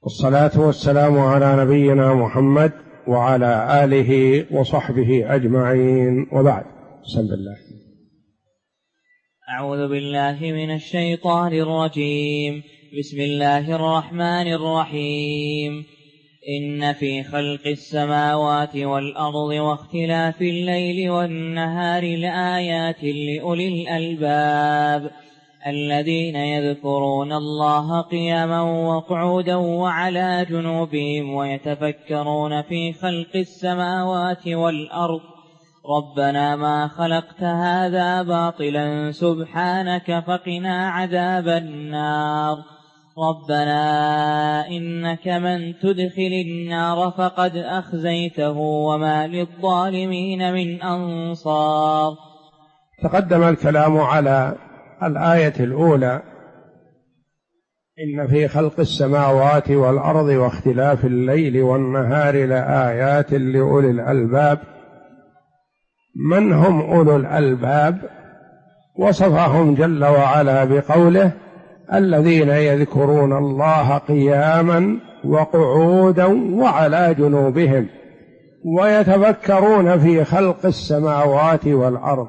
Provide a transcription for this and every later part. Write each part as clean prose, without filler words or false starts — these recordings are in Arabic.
والصلاة والسلام على نبينا محمد وعلى آله وصحبه أجمعين، وبعد. بسم الله. أعوذ بالله من الشيطان الرجيم. بسم الله الرحمن الرحيم. إن في خلق السماوات والأرض واختلاف الليل والنهار لآيات لأولي الألباب الذين يذكرون الله قياما وقعودا وعلى جنوبهم ويتفكرون في خلق السماوات والأرض ربنا ما خلقت هذا باطلا سبحانك فقنا عذاب النار ربنا إنك من تدخل النار فقد أخزيته وما للظالمين من أنصار. تقدم الكلام على الآية الأولى: إن في خلق السماوات والأرض واختلاف الليل والنهار لآيات لأولي الألباب. من هم أولو الألباب؟ وصفهم جل وعلا بقوله: الذين يذكرون الله قياما وقعودا وعلى جنوبهم ويتفكرون في خلق السماوات والأرض.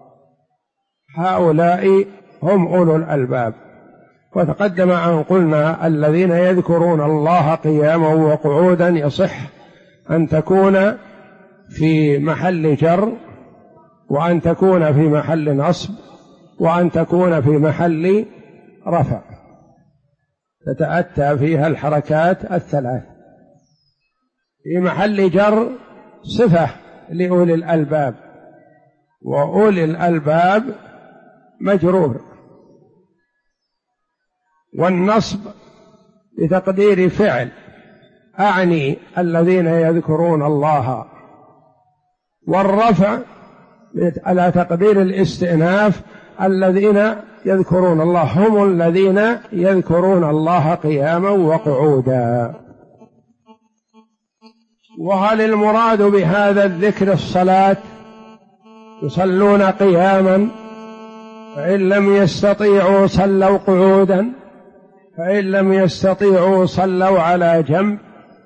هؤلاء هم أولو الألباب. وتقدم أن قلنا الذين يذكرون الله قياما وقعودا يصح أن تكون في محل جر، وأن تكون في محل نصب، وأن تكون في محل رفع، تتأتى فيها الحركات الثلاث. في محل جر صفة لأولي الألباب، وأولي الألباب مجرور، والنصب بتقدير فعل أعني الذين يذكرون الله، والرفع على تقدير الاستئناف الذين يذكرون الله هم الذين يذكرون الله قياما وقعودا. وهل المراد بهذا الذكر الصلاة؟ يصلون قياما، فإن لم يستطيعوا صلوا قعودا، فإن لم يستطيعوا صلوا على جنب.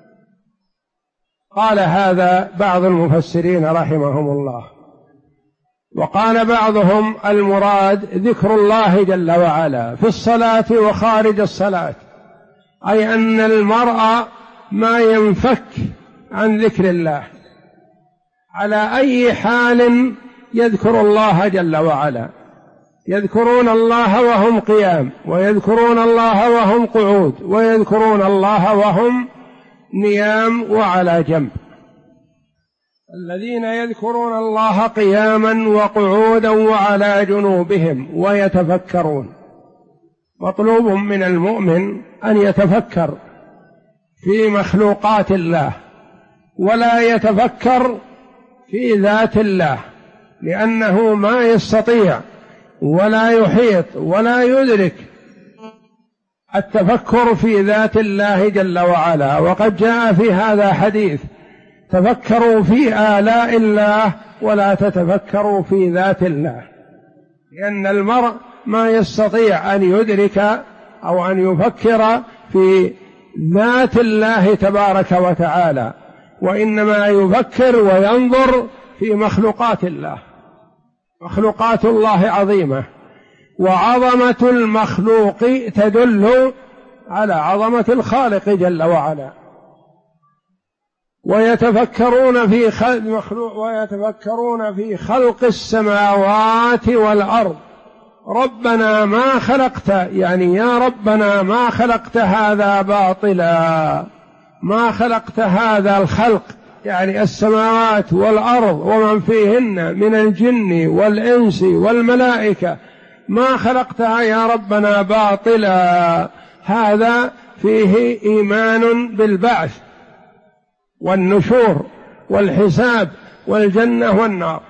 قال هذا بعض المفسرين رحمهم الله. وقال بعضهم المراد ذكر الله جل وعلا في الصلاة وخارج الصلاة، أي أن المرء ما ينفك عن ذكر الله على أي حال يذكر الله جل وعلا. يذكرون الله وهم قيام، ويذكرون الله وهم قعود، ويذكرون الله وهم نيام وعلى جنب. الذين يذكرون الله قياما وقعودا وعلى جنوبهم ويتفكرون. مطلوب من المؤمن أن يتفكر في مخلوقات الله، ولا يتفكر في ذات الله، لأنه ما يستطيع ولا يحيط ولا يدرك التفكر في ذات الله جل وعلا. وقد جاء في هذا حديث: تفكروا في آلاء الله ولا تتفكروا في ذات الله، لأن المرء ما يستطيع أن يدرك أو أن يفكر في ذات الله تبارك وتعالى، وإنما يفكر وينظر في مخلوقات الله. مخلوقات الله عظيمة، وعظمة المخلوق تدل على عظمة الخالق جل وعلا. ويتفكرون في خلق السماوات والأرض. ربنا ما خلقت، يعني يا ربنا ما خلقت هذا باطلا، ما خلقت هذا الخلق، يعني السماوات والأرض ومن فيهن من الجن والإنس والملائكة، ما خلقتها يا ربنا باطلا. هذا فيه إيمان بالبعث والنشور والحساب والجنة والنار،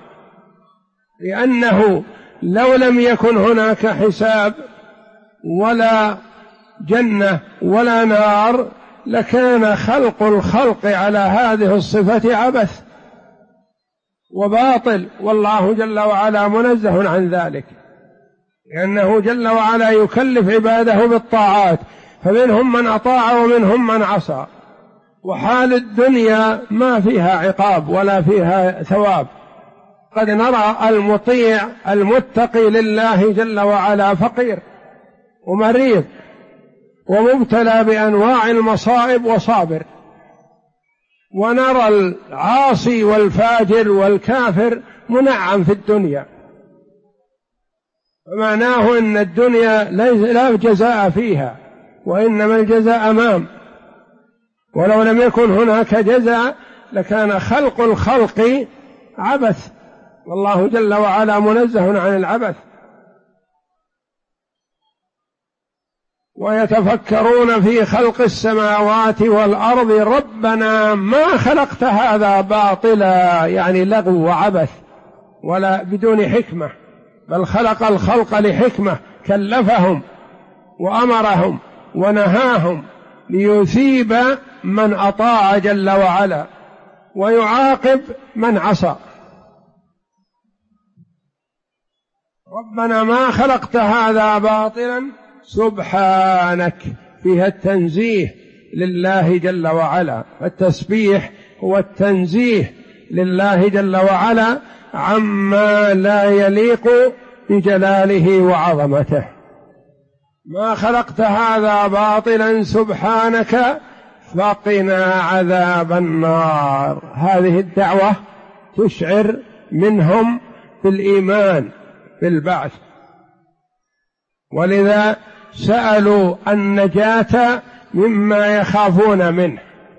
لأنه لو لم يكن هناك حساب ولا جنة ولا نار لكان خلق الخلق على هذه الصفة عبث وباطل، والله جل وعلا منزه عن ذلك، لأنه جل وعلا يكلف عباده بالطاعات، فمنهم من أطاع ومنهم من عصى. وحال الدنيا ما فيها عقاب ولا فيها ثواب. قد نرى المطيع المتقي لله جل وعلا فقير ومريض ومبتلى بأنواع المصائب وصابر، ونرى العاصي والفاجر والكافر منعم في الدنيا. فمعناه أن الدنيا لا جزاء فيها، وإنما الجزاء أمام. ولو لم يكن هناك جزاء لكان خلق الخلق عبث، والله جل وعلا منزه عن العبث. ويتفكرون في خلق السماوات والأرض ربنا ما خلقت هذا باطلا، يعني لغو وعبث ولا بدون حكمة، بل خلق الخلق لحكمة، كلفهم وأمرهم ونهاهم ليثيب من أطاع جل وعلا ويعاقب من عصى. ربنا ما خلقت هذا باطلا سبحانك، فيها التنزيه لله جل وعلا. التسبيح هو التنزيه لله جل وعلا عما لا يليق بجلاله وعظمته. ما خلقت هذا باطلا سبحانك فقنا عذاب النار. هذه الدعوة تشعر منهم بالإيمان بالبعث، ولذا سألوا النجاة مما يخافون منه،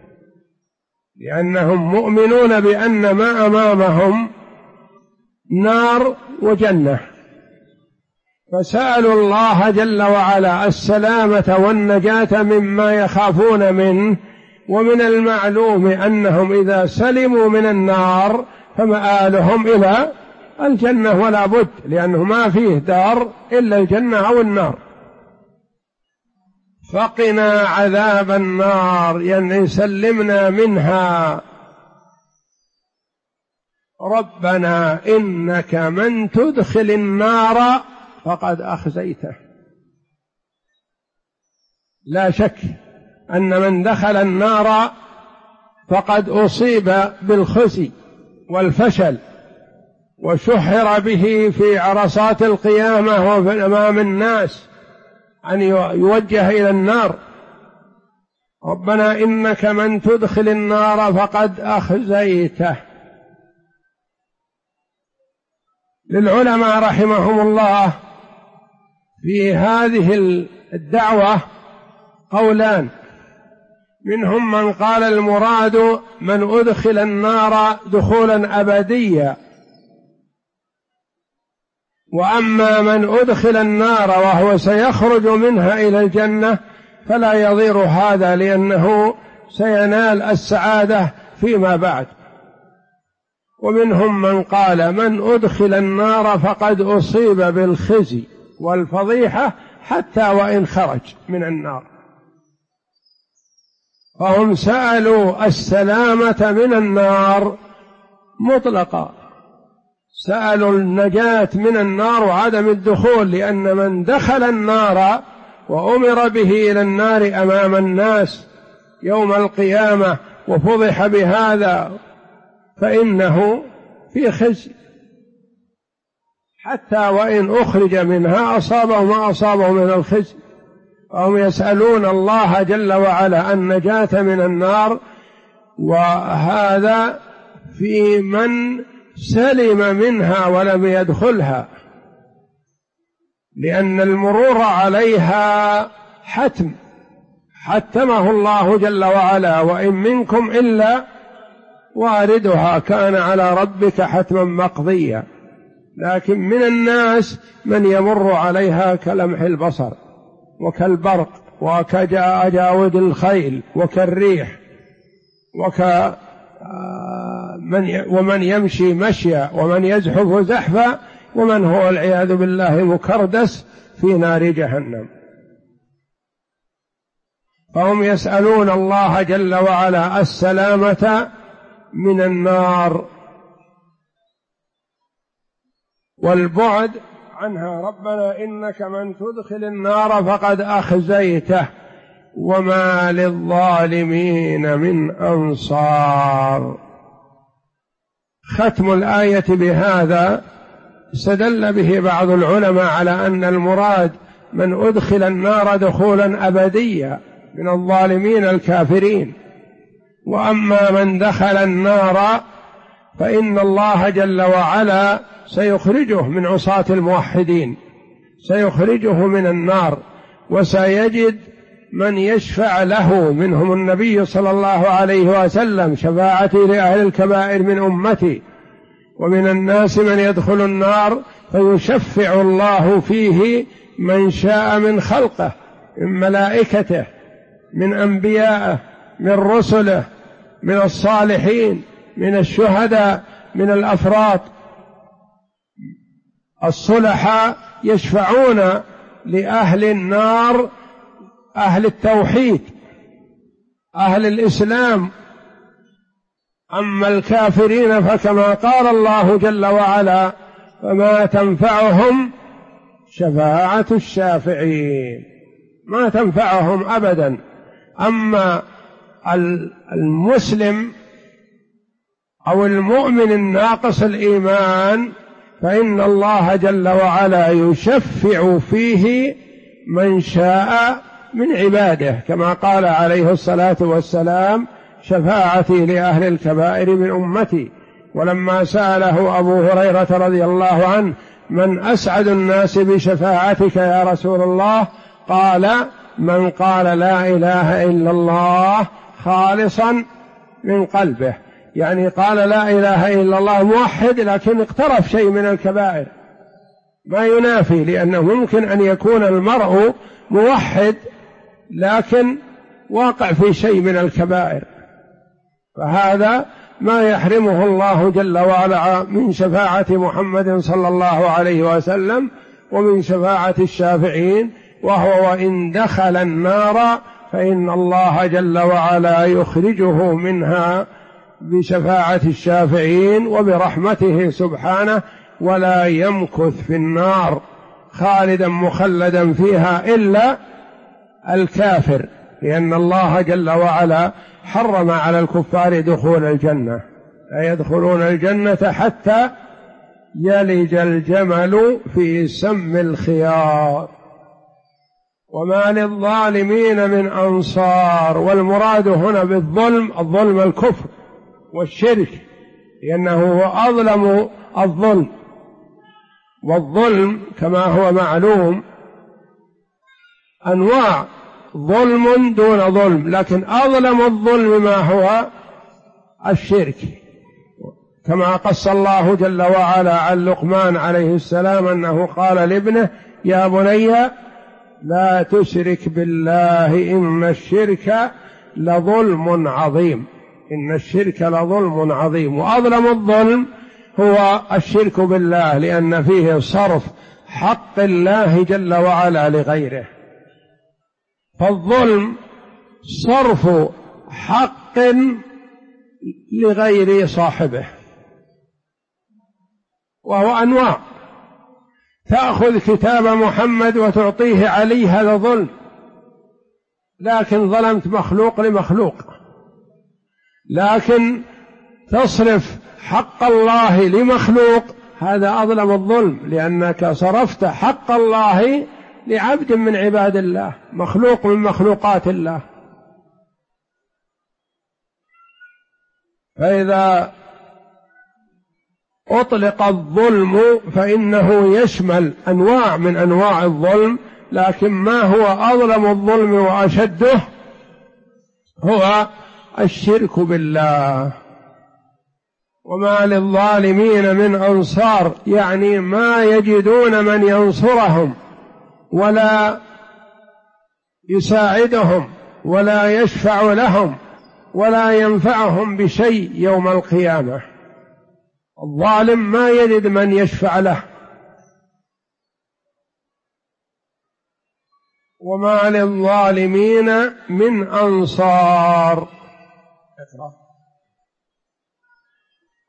لأنهم مؤمنون بأن ما أمامهم نار وجنة، فسألوا الله جل وعلا السلامة والنجاة مما يخافون منه. ومن المعلوم أنهم إذا سلموا من النار فمآلهم إلى الجنة ولا بد، لأنه ما فيه دار إلا الجنة أو النار. فقنا عذاب النار، يعني سلمنا منها. ربنا إنك من تدخل النار فقد أخزيته. لا شك أن من دخل النار فقد أصيب بالخزي والفشل، وشحر به في عرصات القيامة وفي أمام الناس أن يوجه إلى النار. ربنا إنك من تدخل النار فقد أخزيته. للعلماء رحمهم الله في هذه الدعوة قولان، منهم من قال المراد من أدخل النار دخولا أبديا، وأما من أدخل النار وهو سيخرج منها إلى الجنة فلا يضير هذا، لأنه سينال السعادة فيما بعد. ومنهم من قال من أدخل النار فقد أصيب بالخزي والفضيحة حتى وإن خرج من النار. فهم سألوا السلامة من النار مطلقا، سألوا النجاة من النار وعدم الدخول، لأن من دخل النار وأمر به إلى النار أمام الناس يوم القيامة وفضح بهذا فإنه في خزي، حتى وإن أخرج منها أصابه ما أصابه من الخزي. وهم يسألون الله جل وعلا النجاة من النار، وهذا في من سلم منها ولم يدخلها، لأن المرور عليها حتم حتمه الله جل وعلا، وإن منكم إلا واردها كان على ربك حتما مقضيا. لكن من الناس من يمر عليها كلمح البصر وكالبرق وكجاود الخيل وكالريح ومن يمشي مشيا ومن يزحف زحفا ومن هو والعياذ بالله مكردس في نار جهنم. فهم يسألون الله جل وعلا السلامة من النار والبعد عنها. ربنا إنك من تدخل النار فقد أخزيته، وما للظالمين من أنصار. ختم الآية بهذا استدل به بعض العلماء على أن المراد من أدخل النار دخولا أبديا من الظالمين الكافرين، وأما من دخل النار فإن الله جل وعلا سيخرجه من عصاة الموحدين، سيخرجه من النار، وسيجد من يشفع له منهم النبي صلى الله عليه وسلم: شفاعتي لأهل الكبائر من أمتي. ومن الناس من يدخل النار فيشفع الله فيه من شاء من خلقه، من ملائكته، من أنبيائه، من رسله، من الصالحين، من الشهداء، من الأفراط. الصلحاء يشفعون لأهل النار، أهل التوحيد، أهل الإسلام. أما الكافرين فكما قال الله جل وعلا: فما تنفعهم شفاعة الشافعين، ما تنفعهم أبدا. أما المسلم أو المؤمن الناقص الإيمان فإن الله جل وعلا يشفع فيه من شاء من عباده، كما قال عليه الصلاة والسلام: شفاعتي لأهل الكبائر من أمتي. ولما سأله أبو هريرة رضي الله عنه: من أسعد الناس بشفاعتك يا رسول الله؟ قال: من قال لا إله إلا الله خالصا من قلبه، يعني قال لا إله إلا الله موحد لكن اقترف شيء من الكبائر، ما ينافي، لأنه ممكن أن يكون المرء موحد لكن واقع في شيء من الكبائر، فهذا ما يحرمه الله جل وعلا من شفاعة محمد صلى الله عليه وسلم ومن شفاعة الشافعين. وهو وإن دخل النار فإن الله جل وعلا يخرجه منها بشفاعة الشافعين وبرحمته سبحانه، ولا يمكث في النار خالدا مخلدا فيها إلا الكافر، لأن الله جل وعلا حرم على الكفار دخول الجنة: لا يدخلون الجنة حتى يلج الجمل في سم الخياط. وما للظالمين من أنصار. والمراد هنا بالظلم الظلم الكفر والشرك، لأنه هو أظلم الظلم، والظلم كما هو معلوم أنواع، ظلم دون ظلم، لكن أظلم الظلم ما هو الشرك، كما قص الله جل وعلا عن لقمان عليه السلام أنه قال لابنه: يا بني لا تشرك بالله إن الشرك لظلم عظيم، إن الشرك لظلم عظيم. وأظلم الظلم هو الشرك بالله، لأن فيه صرف حق الله جل وعلا لغيره. فالظلم صرف حق لغير صاحبه، وهو أنواع: تأخذ كتاب محمد وتعطيه علي، هذا ظلم، لكن ظلمت مخلوق لمخلوق. لكن تصرف حق الله لمخلوق، هذا أظلم الظلم، لأنك صرفت حق الله لعبد من عباد الله، مخلوق من مخلوقات الله. فإذا أطلق الظلم فإنه يشمل أنواع من أنواع الظلم، لكن ما هو أظلم الظلم وأشده هو الشرك بالله. وما للظالمين من أنصار، يعني ما يجدون من ينصرهم ولا يساعدهم ولا يشفع لهم ولا ينفعهم بشيء يوم القيامة. الظالم ما يجد من يشفع له. وما للظالمين من أنصار.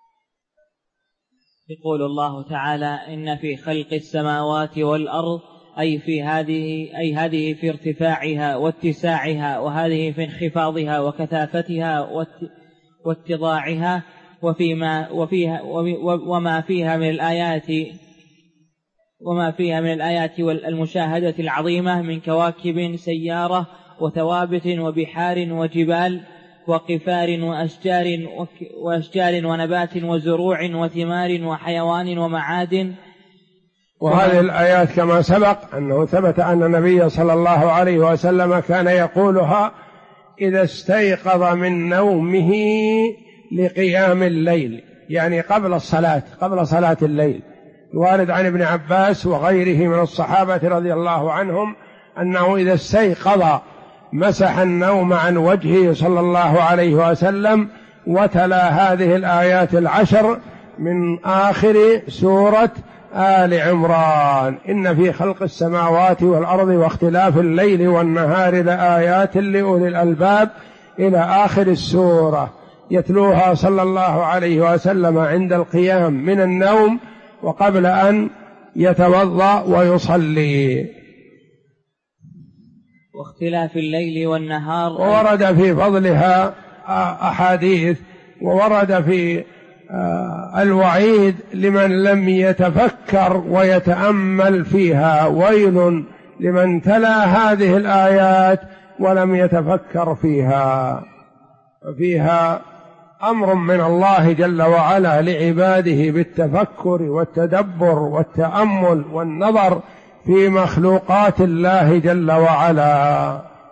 يقول الله تعالى: إن في خلق السماوات والأرض هذه في ارتفاعها واتساعها، وهذه في انخفاضها وكثافتها واتضاعها، وما فيها من الآيات والمشاهدة العظيمة من كواكب سيارة وثوابت وبحار وجبال وقفار وأشجار ونبات وزروع وثمار وحيوان ومعادن. وهذه الآيات كما سبق أنه ثبت أن النبي صلى الله عليه وسلم كان يقولها إذا استيقظ من نومه لقيام الليل، يعني قبل صلاة الليل. الوارد عن ابن عباس وغيره من الصحابة رضي الله عنهم أنه إذا استيقظ مسح النوم عن وجهه صلى الله عليه وسلم وتلا هذه الآيات 10 من آخر سورة آل عمران: إن في خلق السماوات والأرض واختلاف الليل والنهار لآيات لأولي الألباب إلى آخر السورة، يتلوها صلى الله عليه وسلم عند القيام من النوم وقبل أن يتوضأ ويصلي. واختلاف الليل والنهار، وورد في فضلها أحاديث، وورد في الوعيد لمن لم يتفكر ويتأمل فيها: ويل لمن تلا هذه الآيات ولم يتفكر فيها. فيها أمر من الله جل وعلا لعباده بالتفكر والتدبر والتأمل والنظر في مخلوقات الله جل وعلا.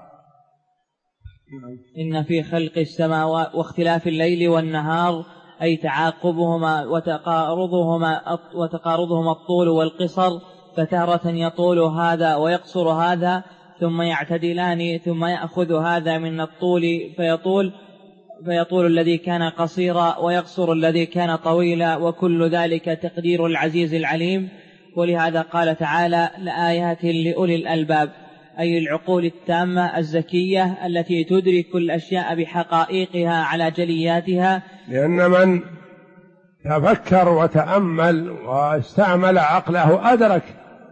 إن في خلق السماوات واختلاف الليل والنهار، أي تعاقبهما وتقارضهما الطول والقصر، فتارة يطول هذا ويقصر هذا، ثم يعتدلان، ثم يأخذ هذا من الطول فيطول الذي كان قصيرا ويقصر الذي كان طويلا، وكل ذلك تقدير العزيز العليم. ولهذا قال تعالى: لآيات لأولي الألباب، أي العقول التامة الزكية التي تدرك الأشياء بحقائقها على جلياتها. لأن من تفكر وتأمل واستعمل عقله أدرك،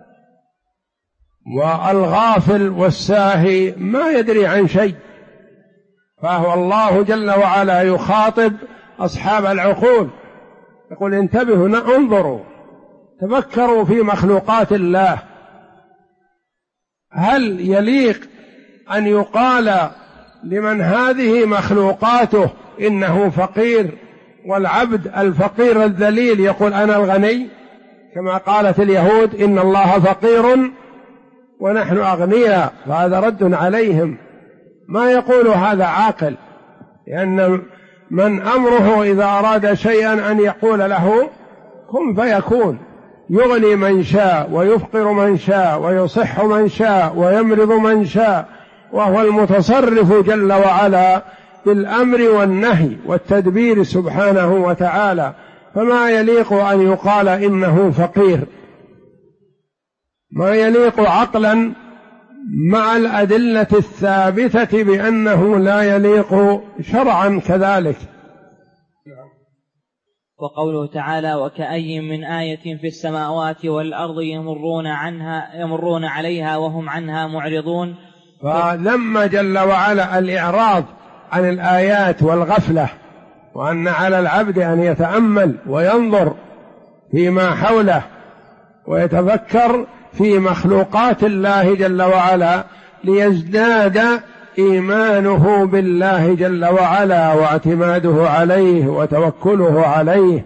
والغافل والساهي ما يدري عن شيء. فهو الله جل وعلا يخاطب أصحاب العقول، يقول: انتبهوا، انظروا، تفكروا في مخلوقات الله. هل يليق أن يقال لمن هذه مخلوقاته إنه فقير، والعبد الفقير الذليل يقول: أنا الغني، كما قالت اليهود: إن الله فقير ونحن أغنياء؟ فهذا رد عليهم. ما يقول هذا عاقل، لأن من أمره إذا أراد شيئا أن يقول له كن فيكون، يغني من شاء ويفقر من شاء ويصح من شاء ويمرض من شاء، وهو المتصرف جل وعلا بالأمر والنهي والتدبير سبحانه وتعالى. فما يليق أن يقال إنه فقير، ما يليق عقلا مع الأدلة الثابتة بأنه لا يليق شرعا كذلك. وقوله تعالى: وكأي من آية في السماوات والأرض يمرون عليها وهم عنها معرضون. فذم جل وعلا الإعراض عن الآيات والغفلة، وأن على العبد أن يتأمل وينظر فيما حوله ويتفكر في مخلوقات الله جل وعلا ليزداد إيمانه بالله جل وعلا واعتماده عليه وتوكله عليه.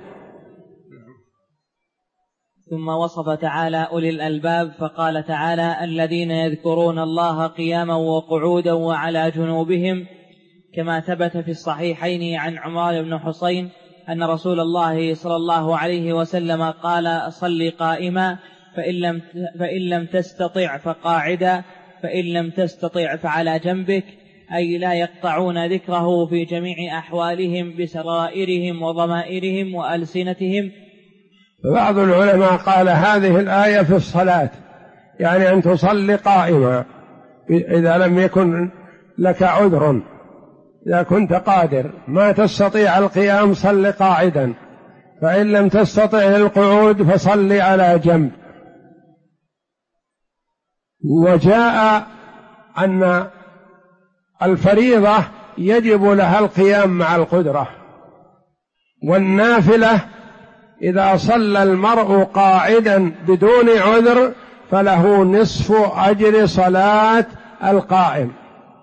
ثم وصف تعالى أولي الألباب فقال تعالى: الذين يذكرون الله قياما وقعودا وعلى جنوبهم، كما ثبت في الصحيحين عن عمران بن حسين أن رسول الله صلى الله عليه وسلم قال: صل قائما، فإن لم تستطع فقاعدا، فإن لم تستطع فعلى جنبك، أي لا يقطعون ذكره في جميع أحوالهم بسرائرهم وضمائرهم وألسنتهم. بعض العلماء قال هذه الآية في الصلاة، يعني أن تصلي قائما إذا لم يكن لك عذر، إذا كنت قادر ما تستطيع القيام صل قاعدا، فإن لم تستطع القعود فصل على جنب. وجاء أن الفريضة يجب لها القيام مع القدرة، والنافلة إذا صلى المرء قاعدا بدون عذر فله نصف أجر صلاة القائم،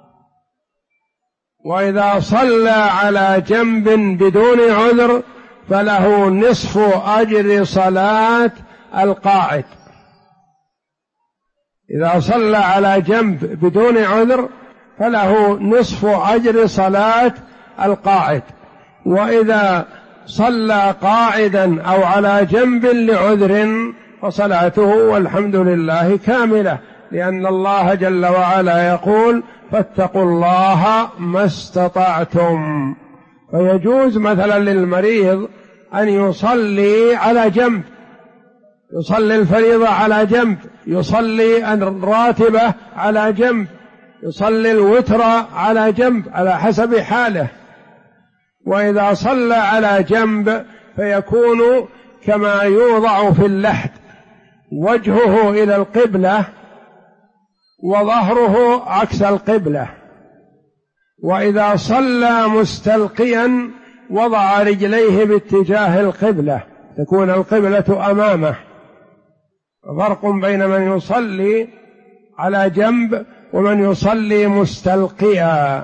وإذا صلى على جنب بدون عذر فله نصف أجر صلاة القاعد. إذا صلى على جنب بدون عذر فله نصف أجر صلاة القاعد، وإذا صلى قاعدا أو على جنب لعذر فصلاته والحمد لله كاملة، لأن الله جل وعلا يقول: فاتقوا الله ما استطعتم. فيجوز مثلا للمريض أن يصلي على جنب، يصلي الفريضة على جنب، يصلي الراتبة على جنب، يصلي الوتر على جنب على حسب حاله. وإذا صلى على جنب فيكون كما يوضع في اللحد، وجهه إلى القبلة وظهره عكس القبلة. وإذا صلى مستلقيا وضع رجليه باتجاه القبلة، تكون القبلة أمامه. فرق بين من يصلي على جنب ومن يصلي مستلقيا.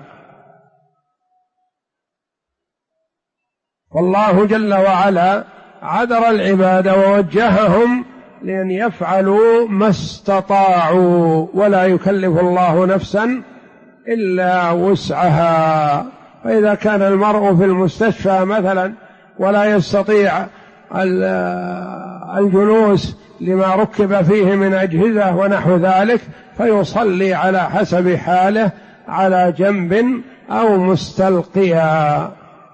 والله جل وعلا عذر العباد ووجههم لأن يفعلوا ما استطاعوا، ولا يكلف الله نفسا إلا وسعها. فإذا كان المرء في المستشفى مثلا ولا يستطيع الجلوس لما ركب فيه من أجهزة ونحو ذلك، فيصلي على حسب حاله على جنب أو مستلقيا.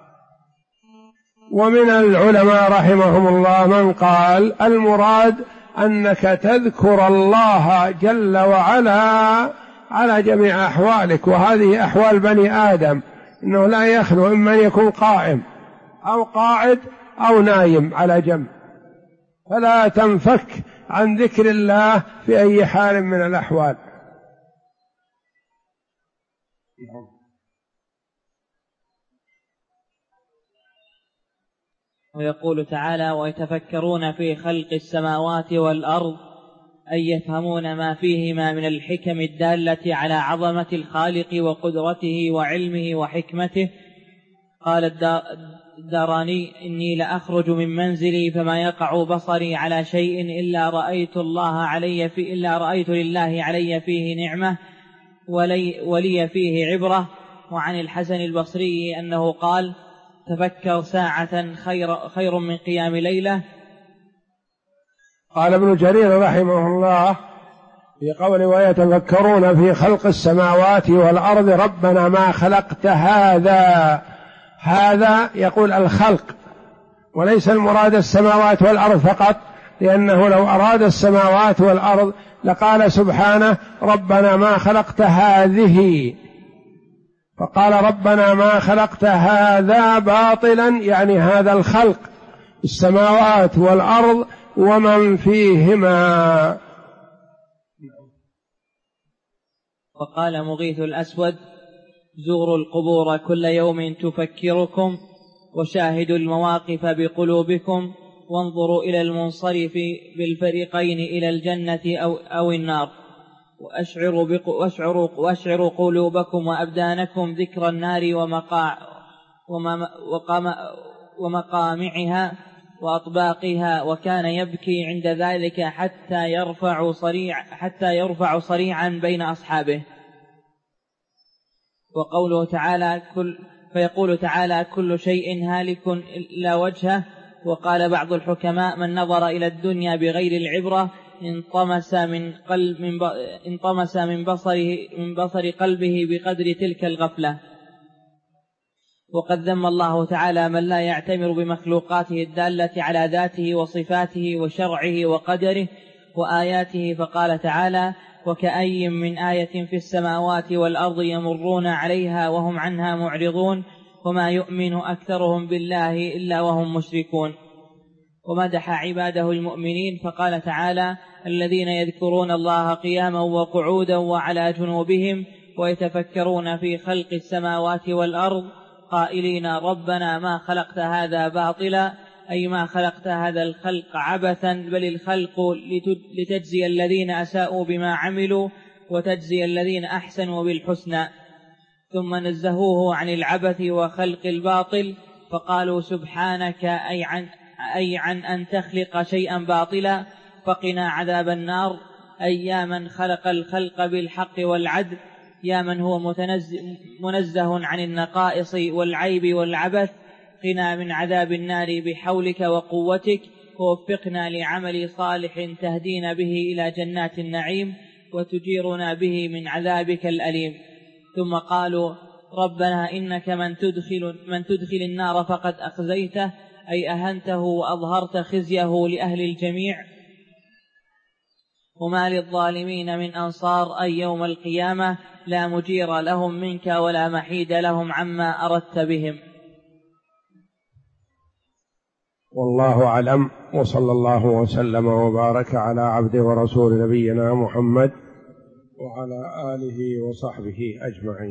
ومن العلماء رحمهم الله من قال المراد أنك تذكر الله جل وعلا على جميع أحوالك، وهذه أحوال بني آدم، إنه لا يخلو إما أن يكون قائم أو قاعد أو نايم على جنب، فلا تنفك عن ذكر الله في أي حال من الأحوال. ويقول تعالى: ويتفكرون في خلق السماوات والأرض أي يفهمون ما فيهما من الحكم الدالة على عظمة الخالق وقدرته وعلمه وحكمته. قال الداراني: إني لأخرج من منزلي فما يقع بصري على شيء إلا رأيت لله علي فيه نعمة ولي فيه عبرة. وعن الحسن البصري أنه قال: تفكر ساعة خير من قيام ليلة. قال ابن جرير رحمه الله في قوله: ويتفكرون في خلق السماوات والأرض ربنا ما خلقت هذا. هذا يقول الخلق، وليس المراد السماوات والأرض فقط، لأنه لو أراد السماوات والأرض لقال سبحانه: ربنا ما خلقت هذه، فقال ربنا ما خلقت هذا باطلا، يعني هذا الخلق، السماوات والأرض ومن فيهما. وقال مغيث الأسود: زوروا القبور كل يوم تفكركم، وشاهدوا المواقف بقلوبكم، وانظروا إلى المنصرف بالفريقين إلى الجنة أو النار، واشعروا قلوبكم وأبدانكم ذكر النار ومقامعها وأطباقها، وكان يبكي عند ذلك حتى يرفع صريعا بين أصحابه. وقوله تعالى: فيقول تعالى: كل شيء هالك إلا وجهه. وقال بعض الحكماء: من نظر إلى الدنيا بغير العبرة انطمس من بصر قلبه بقدر تلك الغفلة. وقد ذم الله تعالى من لا يعتمر بمخلوقاته الدالة على ذاته وصفاته وشرعه وقدره وآياته، فقال تعالى: وكأي من آية في السماوات والأرض يمرون عليها وهم عنها معرضون وما يؤمن أكثرهم بالله إلا وهم مشركون. ومدح عباده المؤمنين فقال تعالى: الذين يذكرون الله قياما وقعودا وعلى جنوبهم ويتفكرون في خلق السماوات والأرض قائلين ربنا ما خلقت هذا باطلا، أي ما خلقت هذا الخلق عبثا، بل الخلق لتجزي الذين أساءوا بما عملوا وتجزي الذين أحسنوا بالحسنى. ثم نزهوه عن العبث وخلق الباطل فقالوا سبحانك، أي عن أن تخلق شيئا باطلا، فقنا عذاب النار، أي يا من خلق الخلق بالحق والعدل، يا من هو منزه عن النقائص والعيب والعبث، قنا من عذاب النار بحولك وقوتك، ووفقنا لعمل صالح تهدينا به إلى جنات النعيم وتجيرنا به من عذابك الأليم. ثم قالوا ربنا إنك من تدخل النار فقد أخزيته، أي أهنته وأظهرت خزيه لأهل الجميع، وما للظالمين من أنصار، أي يوم القيامة لا مجير لهم منك ولا محيد لهم عما أردت بهم. والله أعلم، وصلى الله وسلم وبارك على عبده ورسول نبينا محمد وعلى آله وصحبه أجمعين.